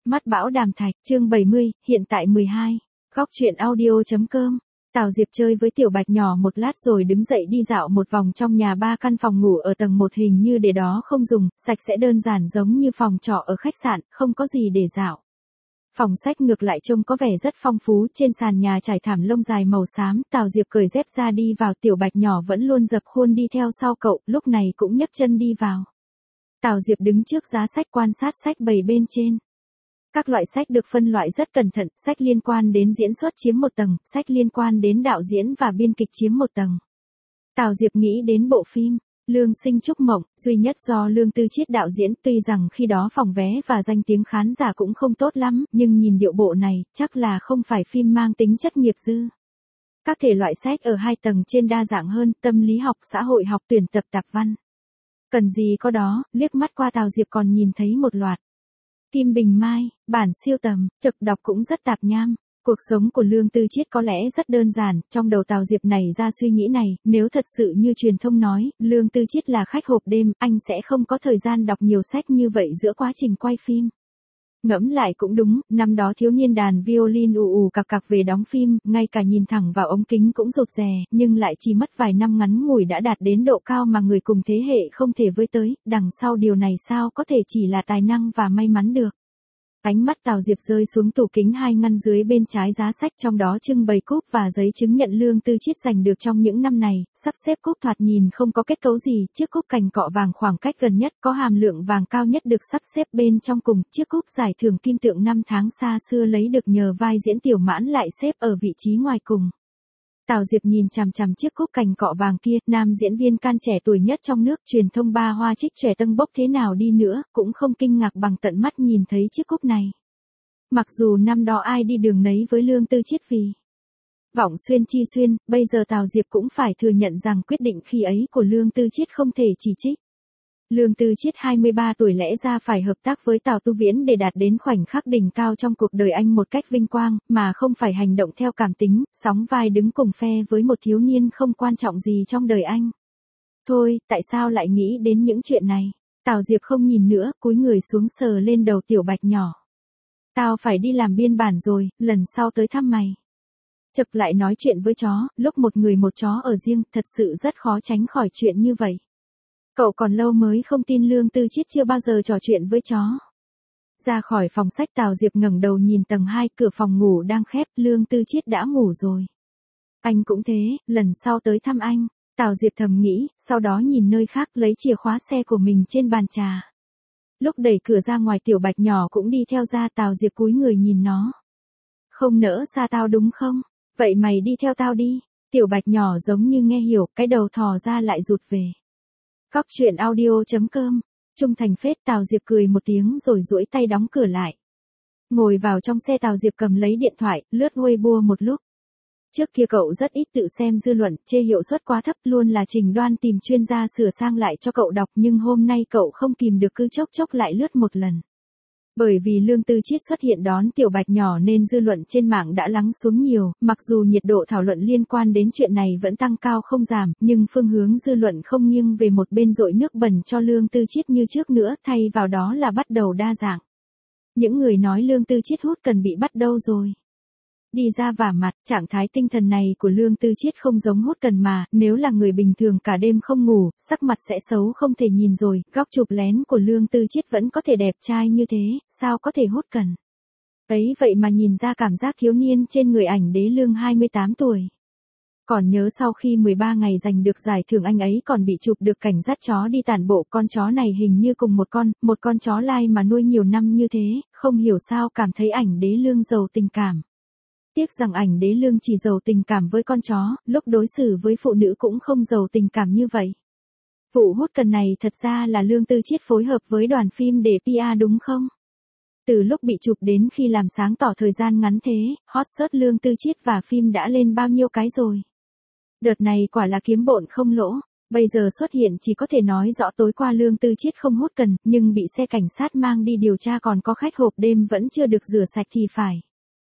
Mắt bão đàm thạch, chương 70, hiện tại 12. Góc truyện audio.com. Tào Diệp chơi với Tiểu Bạch nhỏ một lát rồi đứng dậy đi dạo một vòng trong nhà 3 căn phòng ngủ ở tầng 1 hình như để đó không dùng, sạch sẽ đơn giản giống như phòng trọ ở khách sạn, không có gì để dạo. Phòng sách ngược lại trông có vẻ rất phong phú, trên sàn nhà trải thảm lông dài màu xám, Tào Diệp cởi dép ra đi vào, Tiểu Bạch nhỏ vẫn luôn dập khuôn đi theo sau cậu, lúc này cũng nhấc chân đi vào. Tào Diệp đứng trước giá sách quan sát sách bày bên trên. Các loại sách được phân loại rất cẩn thận, sách liên quan đến diễn xuất chiếm một tầng, sách liên quan đến đạo diễn và biên kịch chiếm một tầng. Tào Diệp nghĩ đến bộ phim Lương Sinh Trúc Mộng, duy nhất do Lương Tư Chiết đạo diễn, tuy rằng khi đó phòng vé và danh tiếng khán giả cũng không tốt lắm, nhưng nhìn điệu bộ này, chắc là không phải phim mang tính chất nghiệp dư. Các thể loại sách ở 2 tầng trên đa dạng hơn, tâm lý học, xã hội học, tuyển tập, tạp văn. Cần gì có đó, liếc mắt qua Tào Diệp còn nhìn thấy một loạt. Kim Bình Mai, bản siêu tầm, trực đọc cũng rất tạp nham. Cuộc sống của Lương Tư Chiết có lẽ rất đơn giản, trong đầu Tào Diệp nảy ra suy nghĩ này, nếu thật sự như truyền thông nói, Lương Tư Chiết là khách hộp đêm, anh sẽ không có thời gian đọc nhiều sách như vậy giữa quá trình quay phim. Ngẫm lại cũng đúng, năm đó thiếu niên đàn violin ù ù cặc cặc về đóng phim, ngay cả nhìn thẳng vào ống kính cũng rụt rè, nhưng lại chỉ mất vài năm ngắn ngủi đã đạt đến độ cao mà người cùng thế hệ không thể với tới, đằng sau điều này sao có thể chỉ là tài năng và may mắn được. Ánh mắt Tào Diệp rơi xuống tủ kính 2 ngăn dưới bên trái giá sách, trong đó trưng bày cúp và giấy chứng nhận Lương Tư Chiết giành được trong những năm này, sắp xếp cúp thoạt nhìn không có kết cấu gì, chiếc cúp cành cọ vàng khoảng cách gần nhất có hàm lượng vàng cao nhất được sắp xếp bên trong cùng, chiếc cúp giải thưởng kim tượng năm tháng xa xưa lấy được nhờ vai diễn Tiểu Mãn lại xếp ở vị trí ngoài cùng. Tào Diệp nhìn chằm chằm chiếc cúp cành cọ vàng kia, nam diễn viên can trẻ tuổi nhất trong nước, truyền thông ba hoa trích trẻ tâng bốc thế nào đi nữa, cũng không kinh ngạc bằng tận mắt nhìn thấy chiếc cúp này. Mặc dù năm đó ai đi đường nấy với Lương Tư Chiết vì vọng xuyên chi xuyên, bây giờ Tào Diệp cũng phải thừa nhận rằng quyết định khi ấy của Lương Tư Chiết không thể chỉ trích. Lương Tư Chiết 23 tuổi lẽ ra phải hợp tác với Tào Tu Viễn để đạt đến khoảnh khắc đỉnh cao trong cuộc đời anh một cách vinh quang, mà không phải hành động theo cảm tính, sóng vai đứng cùng phe với một thiếu niên không quan trọng gì trong đời anh. Thôi, tại sao lại nghĩ đến những chuyện này? Tào Diệp không nhìn nữa, cúi người xuống sờ lên đầu Tiểu Bạch nhỏ. Tao phải đi làm biên bản rồi, lần sau tới thăm mày. Trực lại nói chuyện với chó, lúc một người một chó ở riêng, thật sự rất khó tránh khỏi chuyện như vậy. Cậu còn lâu mới không tin Lương Tư Chiết chưa bao giờ trò chuyện với chó. Ra khỏi phòng sách, Tào Diệp ngẩng đầu nhìn tầng 2, cửa phòng ngủ đang khép, Lương Tư Chiết đã ngủ rồi. Anh cũng thế, lần sau tới thăm anh, Tào Diệp thầm nghĩ, sau đó nhìn nơi khác lấy chìa khóa xe của mình trên bàn trà. Lúc đẩy cửa ra ngoài, Tiểu Bạch nhỏ cũng đi theo ra, Tào Diệp cúi người nhìn nó. Không nỡ xa tao đúng không? Vậy mày đi theo tao đi. Tiểu Bạch nhỏ giống như nghe hiểu, cái đầu thò ra lại rụt về. Góc truyện audio.com. Trung thành phết, Tào Diệp cười một tiếng rồi duỗi tay đóng cửa lại. Ngồi vào trong xe, Tào Diệp cầm lấy điện thoại, lướt Weibo một lúc. Trước kia cậu rất ít tự xem dư luận, chê hiệu suất quá thấp, luôn là Trình Đoan tìm chuyên gia sửa sang lại cho cậu đọc, nhưng hôm nay cậu không kìm được cứ chốc chốc lại lướt một lần. Bởi vì Lương Tư Chiết xuất hiện đón Tiểu Bạch nhỏ nên dư luận trên mạng đã lắng xuống nhiều, mặc dù nhiệt độ thảo luận liên quan đến chuyện này vẫn tăng cao không giảm, nhưng phương hướng dư luận không nghiêng về một bên dội nước bẩn cho Lương Tư Chiết như trước nữa, thay vào đó là bắt đầu đa dạng. Những người nói Lương Tư Chiết hút cần bị bắt đâu rồi. Đi ra vả mặt, trạng thái tinh thần này của Lương Tư Chiết không giống hút cần mà, nếu là người bình thường cả đêm không ngủ, sắc mặt sẽ xấu không thể nhìn rồi, góc chụp lén của Lương Tư Chiết vẫn có thể đẹp trai như thế, sao có thể hút cần. Ấy vậy mà nhìn ra cảm giác thiếu niên trên người ảnh đế Lương 28 tuổi. Còn nhớ sau khi 13 ngày giành được giải thưởng anh ấy còn bị chụp được cảnh dắt chó đi tản bộ, con chó này hình như cùng một con chó lai mà nuôi nhiều năm như thế, không hiểu sao cảm thấy ảnh đế Lương giàu tình cảm. Tiếc rằng ảnh đế Lương chỉ giàu tình cảm với con chó, lúc đối xử với phụ nữ cũng không giàu tình cảm như vậy. Vụ hút cần này thật ra là Lương Tư Chiết phối hợp với đoàn phim để PR đúng không? Từ lúc bị chụp đến khi làm sáng tỏ thời gian ngắn thế, hot search Lương Tư Chiết và phim đã lên bao nhiêu cái rồi. Đợt này quả là kiếm bộn không lỗ, bây giờ xuất hiện chỉ có thể nói rõ tối qua Lương Tư Chiết không hút cần, nhưng bị xe cảnh sát mang đi điều tra còn có khách hộp đêm vẫn chưa được rửa sạch thì phải.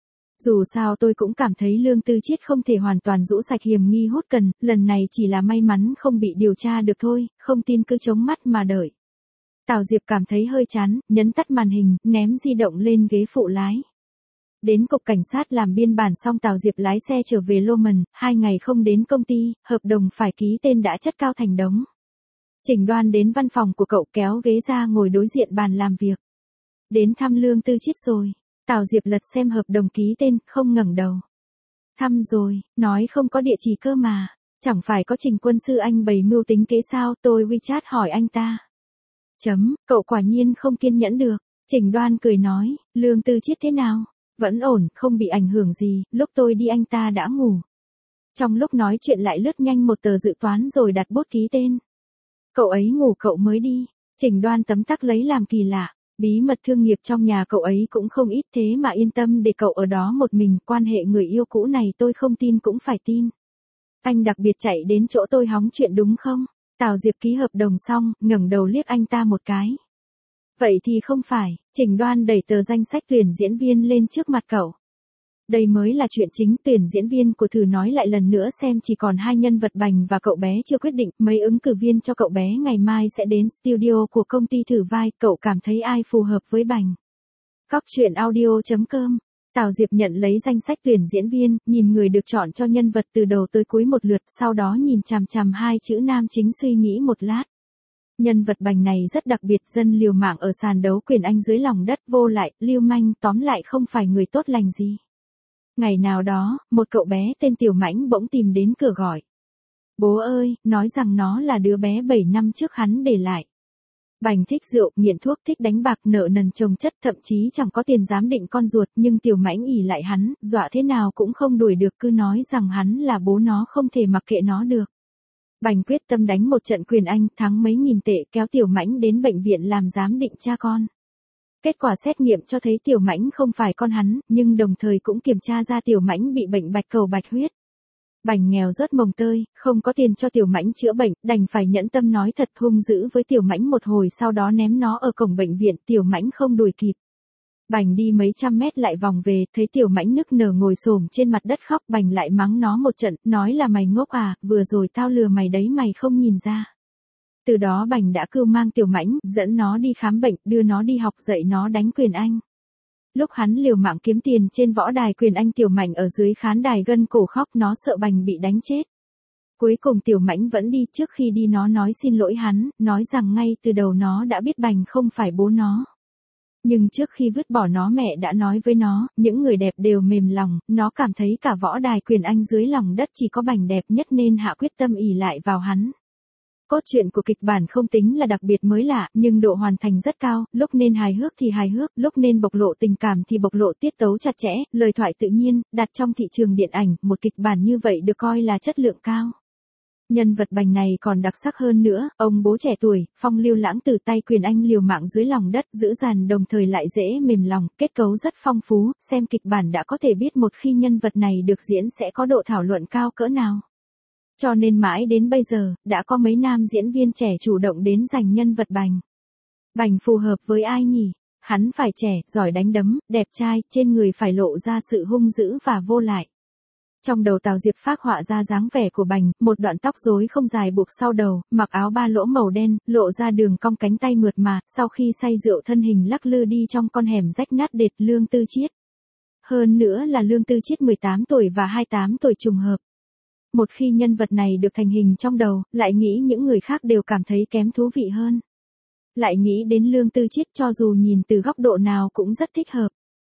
Dù sao tôi cũng cảm thấy Lương Tư Chiết không thể hoàn toàn rũ sạch hiểm nghi hút cần, lần này chỉ là may mắn không bị điều tra được thôi, không tin cứ chống mắt mà đợi. Tào Diệp cảm thấy hơi chán, nhấn tắt màn hình, ném di động lên ghế phụ lái. Đến cục cảnh sát làm biên bản xong Tào Diệp lái xe trở về Lô Mần, 2 ngày không đến công ty, hợp đồng phải ký tên đã chất cao thành đống. Trình Đoan đến văn phòng của cậu kéo ghế ra ngồi đối diện bàn làm việc. Đến thăm Lương Tư Chiết rồi. Tào Diệp lật xem hợp đồng ký tên, không ngẩng đầu. Thăm rồi, nói không có địa chỉ cơ mà. Chẳng phải có Trình quân sư anh bày mưu tính kế sao, tôi WeChat hỏi anh ta. Cậu quả nhiên không kiên nhẫn được. Trình Đoan cười nói, Lương Tư Chiết thế nào? Vẫn ổn, không bị ảnh hưởng gì, lúc tôi đi anh ta đã ngủ. Trong lúc nói chuyện lại lướt nhanh một tờ dự toán rồi đặt bút ký tên. Cậu ấy ngủ cậu mới đi. Trình Đoan tấm tắc lấy làm kỳ lạ. Bí mật thương nghiệp trong nhà cậu ấy cũng không ít thế mà yên tâm để cậu ở đó một mình. Quan hệ người yêu cũ này tôi không tin cũng phải tin. Anh đặc biệt chạy đến chỗ tôi hóng chuyện đúng không? Tào Diệp ký hợp đồng xong, ngẩng đầu liếc anh ta một cái. Vậy thì không phải. Trình Đoan đẩy tờ danh sách tuyển diễn viên lên trước mặt cậu. Đây mới là chuyện chính, tuyển diễn viên của thử nói lại lần nữa xem chỉ còn 2 nhân vật Bành và cậu bé chưa quyết định, mấy ứng cử viên cho cậu bé ngày mai sẽ đến studio của công ty thử vai, cậu cảm thấy ai phù hợp với Bành. Cóc truyện audio.com. Tào Diệp nhận lấy danh sách tuyển diễn viên, nhìn người được chọn cho nhân vật từ đầu tới cuối một lượt, sau đó nhìn chằm chằm 2 chữ nam chính suy nghĩ một lát. Nhân vật Bành này rất đặc biệt, dân liều mạng ở sàn đấu quyền Anh dưới lòng đất, vô lại, lưu manh, tóm lại không phải người tốt lành gì. Ngày nào đó, một cậu bé tên Tiểu Mãnh bỗng tìm đến cửa gọi. Bố ơi, nói rằng nó là đứa bé 7 năm trước hắn để lại. Bành thích rượu, nghiện thuốc, thích đánh bạc, nợ nần chồng chất, thậm chí chẳng có tiền giám định con ruột, nhưng Tiểu Mãnh ỷ lại hắn, dọa thế nào cũng không đuổi được, cứ nói rằng hắn là bố nó, không thể mặc kệ nó được. Bành quyết tâm đánh một trận quyền Anh, thắng mấy nghìn tệ, kéo Tiểu Mãnh đến bệnh viện làm giám định cha con. Kết quả xét nghiệm cho thấy Tiểu Mãnh không phải con hắn, nhưng đồng thời cũng kiểm tra ra Tiểu Mãnh bị bệnh bạch cầu bạch huyết. Bành nghèo rớt mồng tơi, không có tiền cho Tiểu Mãnh chữa bệnh, đành phải nhẫn tâm nói thật, hung dữ với Tiểu Mãnh một hồi, sau đó ném nó ở cổng bệnh viện. Tiểu Mãnh không đuổi kịp. Bành đi mấy trăm mét lại vòng về, thấy Tiểu Mãnh nức nở ngồi xổm trên mặt đất khóc. Bành lại mắng nó một trận, nói là mày ngốc à, vừa rồi tao lừa mày đấy, mày không nhìn ra. Từ đó Bành đã cưu mang Tiểu Mãnh, dẫn nó đi khám bệnh, đưa nó đi học, dạy nó đánh quyền Anh. Lúc hắn liều mạng kiếm tiền trên võ đài quyền Anh, Tiểu Mãnh ở dưới khán đài gân cổ khóc, nó sợ Bành bị đánh chết. Cuối cùng Tiểu Mãnh vẫn đi, trước khi đi nó nói xin lỗi hắn, nói rằng ngay từ đầu nó đã biết Bành không phải bố nó. Nhưng trước khi vứt bỏ nó, mẹ đã nói với nó, những người đẹp đều mềm lòng, nó cảm thấy cả võ đài quyền Anh dưới lòng đất chỉ có Bành đẹp nhất nên hạ quyết tâm ỷ lại vào hắn. Cốt truyện của kịch bản không tính là đặc biệt mới lạ, nhưng độ hoàn thành rất cao, lúc nên hài hước thì hài hước, lúc nên bộc lộ tình cảm thì bộc lộ, tiết tấu chặt chẽ, lời thoại tự nhiên, đặt trong thị trường điện ảnh, một kịch bản như vậy được coi là chất lượng cao. Nhân vật Bành này còn đặc sắc hơn nữa, ông bố trẻ tuổi, phong lưu lãng từ tay quyền Anh liều mạng dưới lòng đất, dữ dằn đồng thời lại dễ mềm lòng, kết cấu rất phong phú, xem kịch bản đã có thể biết một khi nhân vật này được diễn sẽ có độ thảo luận cao cỡ nào. Cho nên mãi đến bây giờ, đã có mấy nam diễn viên trẻ chủ động đến giành nhân vật Bành. Bành phù hợp với ai nhỉ? Hắn phải trẻ, giỏi đánh đấm, đẹp trai, trên người phải lộ ra sự hung dữ và vô lại. Trong đầu Tào Diệp phác họa ra dáng vẻ của Bành, một đoạn tóc rối không dài buộc sau đầu, mặc áo ba lỗ màu đen, lộ ra đường cong cánh tay mượt mà, sau khi say rượu thân hình lắc lư đi trong con hẻm rách nát đệt. Lương Tư Chiết. Hơn nữa là Lương Tư Chiết 18 tuổi và 28 tuổi trùng hợp. Một khi nhân vật này được thành hình trong đầu, lại nghĩ những người khác đều cảm thấy kém thú vị hơn. Lại nghĩ đến Lương Tư Chiết, cho dù nhìn từ góc độ nào cũng rất thích hợp.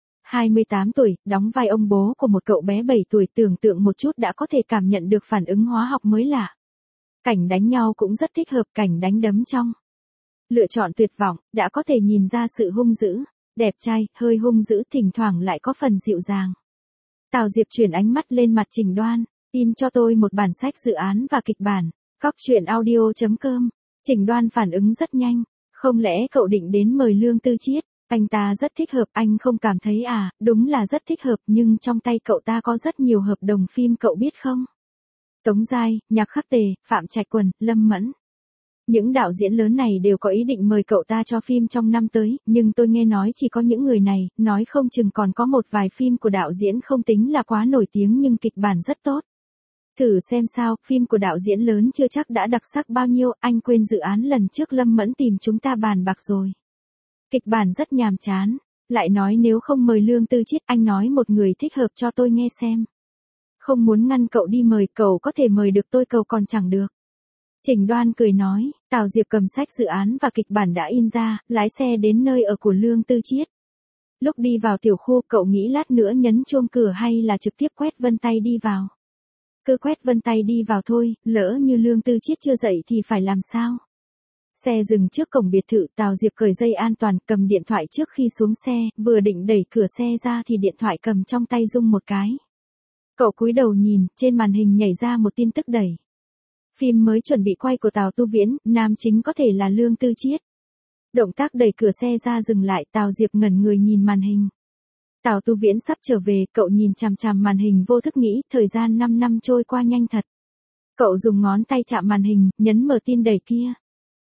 28 tuổi, đóng vai ông bố của một cậu bé 7 tuổi, tưởng tượng một chút đã có thể cảm nhận được phản ứng hóa học mới lạ. Cảnh đánh nhau cũng rất thích hợp, cảnh đánh đấm trong. Lựa chọn tuyệt vọng, đã có thể nhìn ra sự hung dữ, đẹp trai, hơi hung dữ, thỉnh thoảng lại có phần dịu dàng. Tào Diệp chuyển ánh mắt lên mặt Trình Đoan. In cho tôi một bản sách dự án và kịch bản. Cóc truyện audio.com. Trình Đoan phản ứng rất nhanh. Không lẽ cậu định đến mời Lương Tư Chiết? Anh ta rất thích hợp, anh không cảm thấy à? Đúng là rất thích hợp, nhưng trong tay cậu ta có rất nhiều hợp đồng phim, cậu biết không? Tống Giai, Nhạc Khắc Tề, Phạm Trạch Quần, Lâm Mẫn. Những đạo diễn lớn này đều có ý định mời cậu ta cho phim trong năm tới, nhưng tôi nghe nói chỉ có những người này, nói không chừng còn có một vài phim của đạo diễn không tính là quá nổi tiếng nhưng kịch bản rất tốt. Thử xem sao, phim của đạo diễn lớn chưa chắc đã đặc sắc bao nhiêu, anh quên dự án lần trước Lâm Mẫn tìm chúng ta bàn bạc rồi. Kịch bản rất nhàm chán, lại nói nếu không mời Lương Tư Chiết, anh nói một người thích hợp cho tôi nghe xem. Không muốn ngăn cậu đi mời, cậu có thể mời được tôi, cậu còn chẳng được. Trình Đoan cười nói, Tào Diệp cầm sách dự án và kịch bản đã in ra, lái xe đến nơi ở của Lương Tư Chiết. Lúc đi vào tiểu khu, cậu nghĩ lát nữa nhấn chuông cửa hay là trực tiếp quét vân tay đi vào. Cứ quét vân tay đi vào thôi, lỡ như Lương Tư Chiết chưa dậy thì phải làm sao? Xe dừng trước cổng biệt thự, Tào Diệp cởi dây an toàn, cầm điện thoại trước khi xuống xe, vừa định đẩy cửa xe ra thì điện thoại cầm trong tay rung một cái. Cậu cúi đầu nhìn, trên màn hình nhảy ra một tin tức đẩy. Phim mới chuẩn bị quay của Tào Tu Viễn, nam chính có thể là Lương Tư Chiết. Động tác đẩy cửa xe ra dừng lại, Tào Diệp ngẩn người nhìn màn hình. Tào Tu Viễn sắp trở về, cậu nhìn chằm chằm màn hình vô thức nghĩ, thời gian 5 năm trôi qua nhanh thật. Cậu dùng ngón tay chạm màn hình, nhấn mở tin đẩy kia.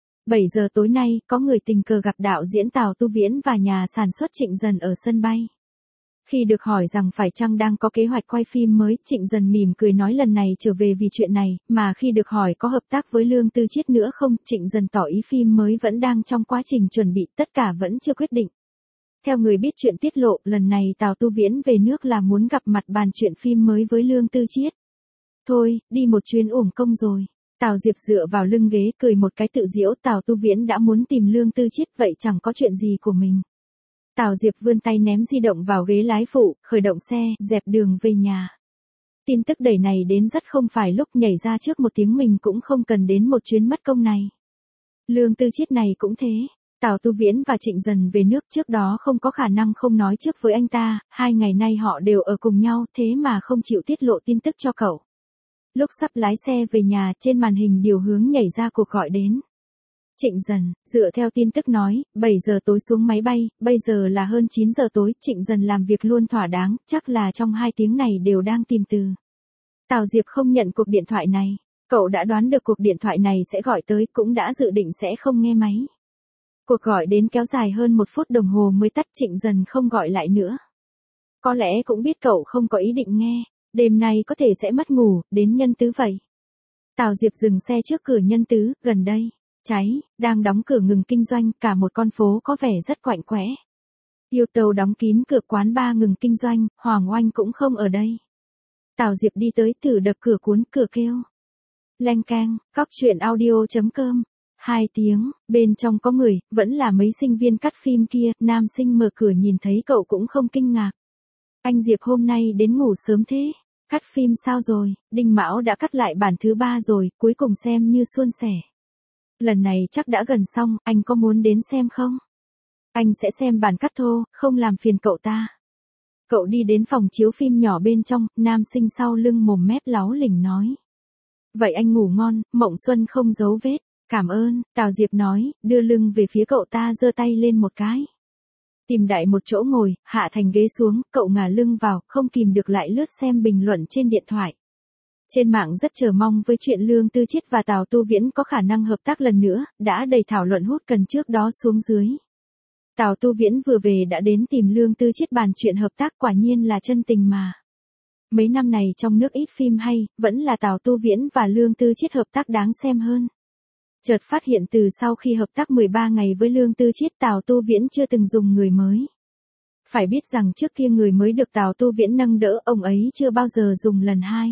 7 giờ tối nay, có người tình cờ gặp đạo diễn Tào Tu Viễn và nhà sản xuất Trịnh Dần ở sân bay. Khi được hỏi rằng phải chăng đang có kế hoạch quay phim mới, Trịnh Dần mỉm cười nói lần này trở về vì chuyện này, mà khi được hỏi có hợp tác với Lương Tư Chiết nữa không, Trịnh Dần tỏ ý phim mới vẫn đang trong quá trình chuẩn bị, tất cả vẫn chưa quyết định. Theo người biết chuyện tiết lộ, lần này Tào Tu Viễn về nước là muốn gặp mặt bàn chuyện phim mới với Lương Tư Chiết. Thôi, đi một chuyến uổng công rồi. Tào Diệp dựa vào lưng ghế cười một cái tự giễu, Tào Tu Viễn đã muốn tìm Lương Tư Chiết vậy chẳng có chuyện gì của mình. Tào Diệp vươn tay ném di động vào ghế lái phụ, khởi động xe, dẹp đường về nhà. Tin tức đẩy này đến rất không phải lúc, nhảy ra trước một tiếng mình cũng không cần đến một chuyến mất công này. Lương Tư Chiết này cũng thế. Tào Tu Viễn và Trịnh Dần về nước trước đó không có khả năng không nói trước với anh ta, 2 ngày nay họ đều ở cùng nhau, thế mà không chịu tiết lộ tin tức cho cậu. Lúc sắp lái xe về nhà, trên màn hình điều hướng nhảy ra cuộc gọi đến. Trịnh Dần, dựa theo tin tức nói, 7 giờ tối xuống máy bay, bây giờ là hơn 9 giờ tối, Trịnh Dần làm việc luôn thỏa đáng, chắc là trong 2 tiếng này đều đang tìm từ. Tào Diệp không nhận cuộc điện thoại này, cậu đã đoán được cuộc điện thoại này sẽ gọi tới, cũng đã dự định sẽ không nghe máy. Cuộc gọi đến kéo dài hơn 1 phút đồng hồ mới tắt, Trịnh Dần không gọi lại nữa. Có lẽ cũng biết cậu không có ý định nghe, đêm nay có thể sẽ mất ngủ, đến Nhân Tứ vậy. Tào Diệp dừng xe trước cửa Nhân Tứ, gần đây. Cháy, đang đóng cửa ngừng kinh doanh, cả một con phố có vẻ rất quạnh quẽ. Yêu Tàu đóng kín cửa, quán bar ngừng kinh doanh, Hoàng Oanh cũng không ở đây. Tào Diệp đi tới, thử đập cửa cuốn, cửa kêu. Leng keng, cóc truyện audio.com. 2 tiếng, bên trong có người, vẫn là mấy sinh viên cắt phim kia, nam sinh mở cửa nhìn thấy cậu cũng không kinh ngạc. Anh Diệp hôm nay đến ngủ sớm thế, cắt phim sao rồi, Đinh Mão đã cắt lại bản thứ 3 rồi, cuối cùng xem như suôn sẻ. Lần này chắc đã gần xong, anh có muốn đến xem không? Anh sẽ xem bản cắt thô, không làm phiền cậu ta. Cậu đi đến phòng chiếu phim nhỏ bên trong, nam sinh sau lưng mồm mép láu lỉnh nói. Vậy anh ngủ ngon, mộng xuân không giấu vết. Cảm ơn, Tào Diệp nói, đưa lưng về phía cậu ta, giơ tay lên một cái. Tìm đại một chỗ ngồi, hạ thành ghế xuống, cậu ngả lưng vào, không kìm được lại lướt xem bình luận trên điện thoại. Trên mạng rất chờ mong với chuyện Lương Tư Chiết và Tào Tu Viễn có khả năng hợp tác lần nữa, đã đầy thảo luận hút cần trước đó xuống dưới. Tào Tu Viễn vừa về đã đến tìm Lương Tư Chiết bàn chuyện hợp tác, quả nhiên là chân tình mà. Mấy năm này trong nước ít phim hay, vẫn là Tào Tu Viễn và Lương Tư Chiết hợp tác đáng xem hơn. Chợt phát hiện từ sau khi hợp tác 13 ngày với Lương Tư Chiết, Tào Tu Viễn chưa từng dùng người mới. Phải biết rằng trước kia người mới được Tào Tu Viễn nâng đỡ, ông ấy chưa bao giờ dùng lần 2.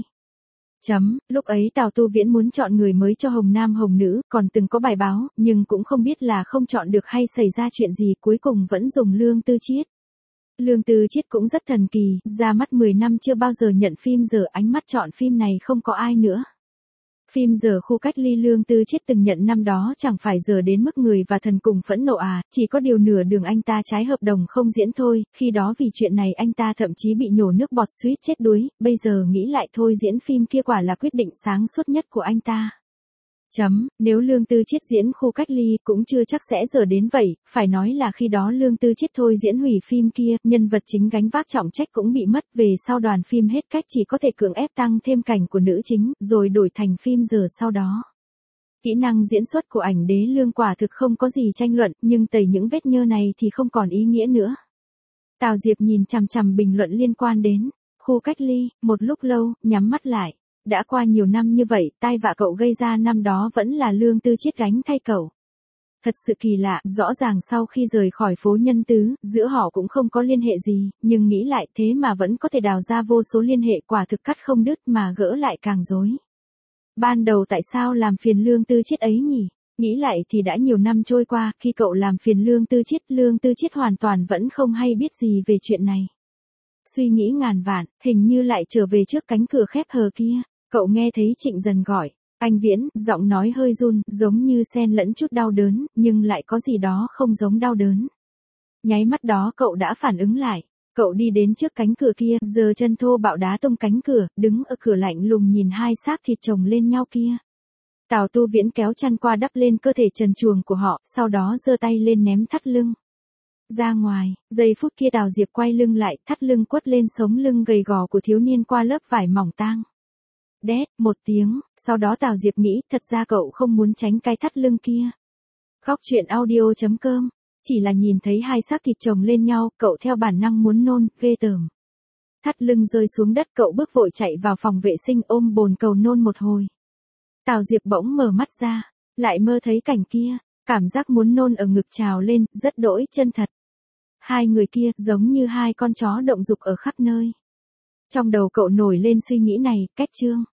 Lúc ấy Tào Tu Viễn muốn chọn người mới cho Hồng Nam Hồng Nữ, còn từng có bài báo, nhưng cũng không biết là không chọn được hay xảy ra chuyện gì, cuối cùng vẫn dùng Lương Tư Chiết. Lương Tư Chiết cũng rất thần kỳ, ra mắt 10 năm chưa bao giờ nhận phim, giờ ánh mắt chọn phim này không có ai nữa. Phim giờ khu cách ly Lương Tư Chiết từng nhận năm đó chẳng phải giờ đến mức người và thần cùng phẫn nộ à, chỉ có điều nửa đường anh ta trái hợp đồng không diễn thôi, khi đó vì chuyện này anh ta thậm chí bị nhổ nước bọt suýt chết đuối, bây giờ nghĩ lại thôi diễn phim kia quả là quyết định sáng suốt nhất của anh ta. Nếu Lương Tư Chiết diễn khu cách ly cũng chưa chắc sẽ giờ đến vậy, phải nói là khi đó Lương Tư Chiết thôi diễn hủy phim kia, nhân vật chính gánh vác trọng trách cũng bị mất, về sau đoàn phim hết cách chỉ có thể cưỡng ép tăng thêm cảnh của nữ chính, rồi đổi thành phim giờ sau đó. Kỹ năng diễn xuất của ảnh đế Lương quả thực không có gì tranh luận, nhưng tẩy những vết nhơ này thì không còn ý nghĩa nữa. Tào Diệp nhìn chằm chằm bình luận liên quan đến khu cách ly, một lúc lâu, nhắm mắt lại. Đã qua nhiều năm như vậy, tai vạ cậu gây ra năm đó vẫn là Lương Tư Chiết gánh thay cậu. Thật sự kỳ lạ, rõ ràng sau khi rời khỏi phố Nhân Tứ, giữa họ cũng không có liên hệ gì, nhưng nghĩ lại thế mà vẫn có thể đào ra vô số liên hệ, quả thực cắt không đứt mà gỡ lại càng rối. Ban đầu tại sao làm phiền Lương Tư Chiết ấy nhỉ? Nghĩ lại thì đã nhiều năm trôi qua, khi cậu làm phiền Lương Tư Chiết hoàn toàn vẫn không hay biết gì về chuyện này. Suy nghĩ ngàn vạn, hình như lại trở về trước cánh cửa khép hờ kia, cậu nghe thấy Trịnh Dần gọi. Anh Viễn, giọng nói hơi run, giống như xen lẫn chút đau đớn, nhưng lại có gì đó không giống đau đớn. Nháy mắt đó cậu đã phản ứng lại. Cậu đi đến trước cánh cửa kia, giơ chân thô bạo đá tung cánh cửa, đứng ở cửa lạnh lùng nhìn hai xác thịt chồng lên nhau kia. Tào Tu Viễn kéo chăn qua đắp lên cơ thể trần truồng của họ, sau đó giơ tay lên ném thắt lưng ra ngoài. Giây phút kia Tào Diệp quay lưng lại, thắt lưng quất lên sống lưng gầy gò của thiếu niên qua lớp vải mỏng tang. Đét, một tiếng, sau đó Tào Diệp nghĩ, thật ra cậu không muốn tránh cái thắt lưng kia. Khóc chuyện audio.com, chỉ là nhìn thấy hai xác thịt chồng lên nhau, cậu theo bản năng muốn nôn, ghê tởm. Thắt lưng rơi xuống đất, cậu bước vội chạy vào phòng vệ sinh ôm bồn cầu nôn một hồi. Tào Diệp bỗng mở mắt ra, lại mơ thấy cảnh kia, cảm giác muốn nôn ở ngực trào lên, rất đỗi chân thật. Hai người kia, giống như hai con chó động dục ở khắp nơi. Trong đầu cậu nổi lên suy nghĩ này, cách chương.